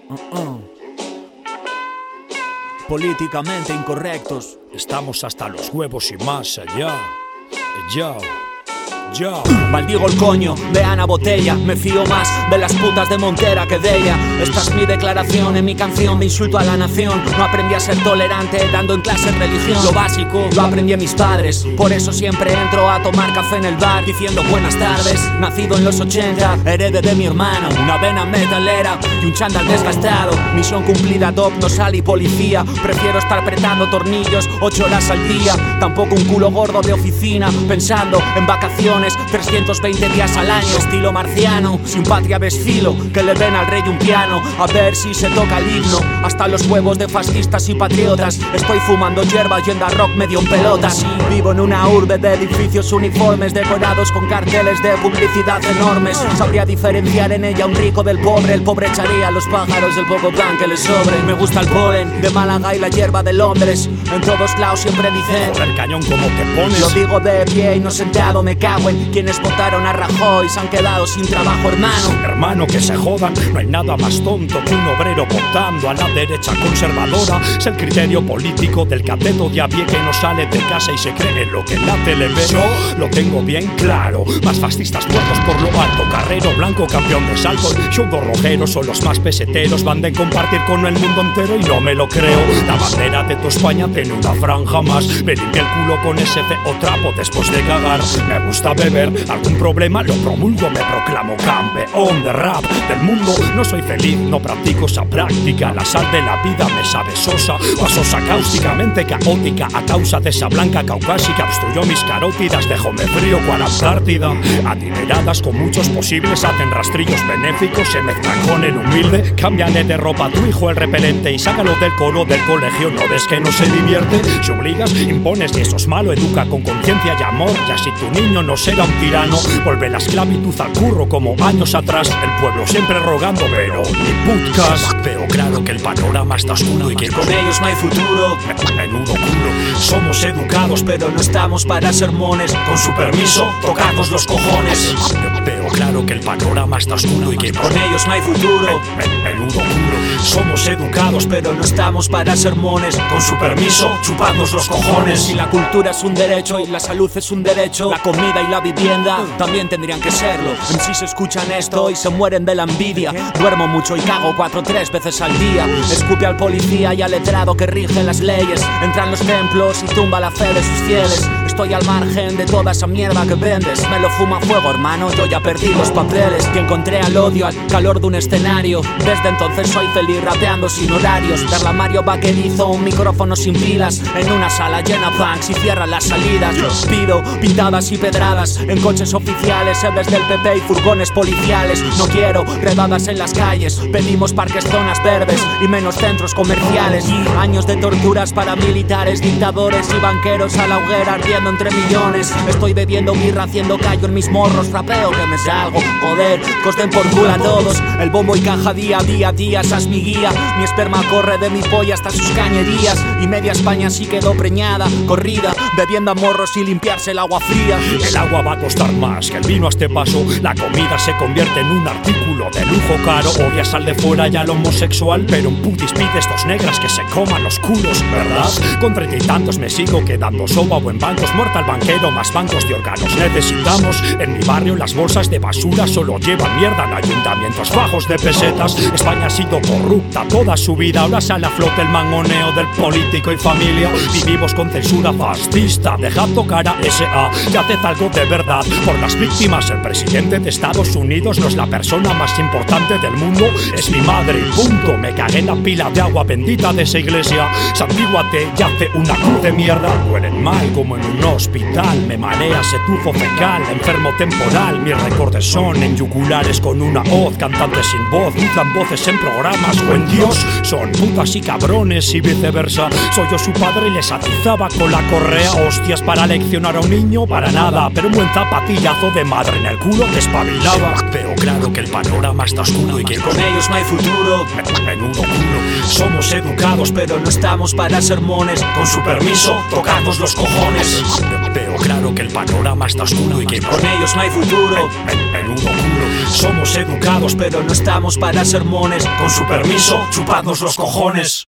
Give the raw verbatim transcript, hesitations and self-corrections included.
uh, uh. Políticamente incorrectos. Estamos hasta los huevos y más allá. Ya. Yo. Maldigo el coño de Ana Botella. Me fío más de las putas de Montera que de ella. Esta es mi declaración en mi canción de insulto a la nación. No aprendí a ser tolerante dando en clase religión. Lo básico lo aprendí a mis padres. Por eso siempre entro a tomar café en el bar diciendo buenas tardes. Nacido en los ochenta, heredé de mi hermano una vena metalera y un chándal desgastado. Misión cumplida, doc, no salí policía. Prefiero estar apretando tornillos ocho horas al día. Tampoco un culo gordo de oficina pensando en vacaciones trescientos veinte días al año. Estilo marciano, sin patria desfilo, que le den al rey un piano, a ver si se toca el himno. Hasta los huevos de fascistas y patriotas. Estoy fumando hierba yendo a rock medio en pelotas. Vivo en una urbe de edificios uniformes decorados con carteles de publicidad enormes. Sabría diferenciar en ella un rico del pobre. El pobre echaría a los pájaros del poco pan que le sobre. Me gusta el polen de Málaga y la hierba de Londres. En todos lados siempre dicen por el cañón como te pones. Lo digo de pie y no sentado, me cago en quienes votaron a Rajoy se han quedado sin trabajo, hermano. Hermano, que se jodan, no hay nada más tonto que un obrero votando a la derecha conservadora. Es el criterio político del cateto de a pie que no sale de casa y se cree en lo que en la tele ve. Yo lo tengo bien claro, más fascistas muertos por lo alto. Carrero blanco, campeón de salto. Chungos rojeros son los más peseteros, van de compartir con el mundo entero y no me lo creo. La bandera de tu España tiene una franja más. Me limpia el culo con ese feo trapo después de cagar. Me gusta beber, algún problema lo promulgo, me proclamo campeón de rap del mundo. No soy feliz, no practico esa práctica. La sal de la vida me sabe sosa, pasosa cáusticamente caótica a causa de esa blanca caucásica. Obstruyó mis carótidas, dejóme frío cual Antártida. Adineradas con muchos posibles hacen rastrillos benéficos, se mezclan con el humilde. Cámbiale de ropa a tu hijo el repelente y sácalo del coro del colegio. ¿No ves que no se divierte? Si obligas, impones y eso es malo. Educa con conciencia y amor, y así tu niño no será un tirano. Vuelve la esclavitud al curro como años atrás. El pueblo siempre rogando, pero ni podcast. Veo claro que el panorama está oscuro y que con ellos no hay futuro. Menudo culo. Somos educados pero no estamos para sermones. Con su permiso, tocadnos los cojones. Veo claro que el panorama está oscuro y que con ellos no hay futuro. Menudo culo. Somos educados pero no estamos para sermones. Con su permiso, chupadnos los cojones. Si la cultura es un derecho y la salud es un derecho, la comida y la vivienda también tendrían que serlo. En sí se escuchan esto y se mueren de la envidia. Duermo mucho y cago cuatro tres veces al día. Escupe al policía y al letrado que rige las leyes. Entra en los templos y tumba la fe de sus fieles. Estoy al margen de toda esa mierda que vendes. Me lo fuma a fuego, hermano, yo ya perdí los papeles. Y encontré al odio al calor de un escenario. Desde entonces soy feliz rapeando sin horarios. Perlamario vaquerizo, un micrófono sin pilas. En una sala llena punks y cierran las salidas. Pido pintadas y pedradas en coches oficiales, sedes del P P y furgones policiales. No quiero redadas en las calles, pedimos parques, zonas verdes y menos centros comerciales. Años de torturas para militares, dictadores y banqueros a la hoguera ardiendo entre millones. Estoy bebiendo birra, haciendo callo en mis morros, rapeo que me salgo, joder, costen por culo a todos. El bombo y caja día a día, día, esa es mi guía. Mi esperma corre de mi polla hasta sus cañerías y media España sí quedó preñada, corrida, bebiendo a morros y limpiarse el agua fría. El agua va a costar más que el vino a este paso. La comida se convierte en un artículo de lujo caro. Odias al de fuera y al homosexual, pero un putis pides dos negras que se coman los culos, ¿verdad? Con treinta y tantos me sigo quedando soba o en bancos. Muerta el banquero, más bancos de órganos necesitamos. En mi barrio las bolsas de basura solo llevan mierda en ayuntamientos bajos de pesetas. España ha sido corrupta toda su vida. Ahora sale a flote el mangoneo del político y familia. Vivimos con censura fascista. Dejad tocar a S A y haced algo de verdad por las víctimas. El presidente de Estados Unidos no es la persona más importante del mundo, es mi madre, punto. Me cagué en la pila de agua bendita de esa iglesia. Santíguate y hace una cruz de mierda. Huelen mal como en un hospital. Me marea ese tufo fecal, enfermo temporal. Mis recortes son en yugulares con una hoz. Cantantes sin voz, usan voces en programas o en Dios. Son putas y cabrones y viceversa. Soy yo su padre y les atizaba con la correa. Hostias para leccionar a un niño, para nada. Pero un buen zapatillazo de madre en el culo te espabilaba. Veo claro que el panorama está oscuro y que con ellos no hay futuro. Menudo culo. Somos educados pero no estamos para sermones. Con su permiso, tocadnos los cojones. Veo claro que el panorama está oscuro y que con ellos no hay futuro. Menudo culo. Somos educados pero no estamos para sermones. Con su permiso, chupadnos los cojones.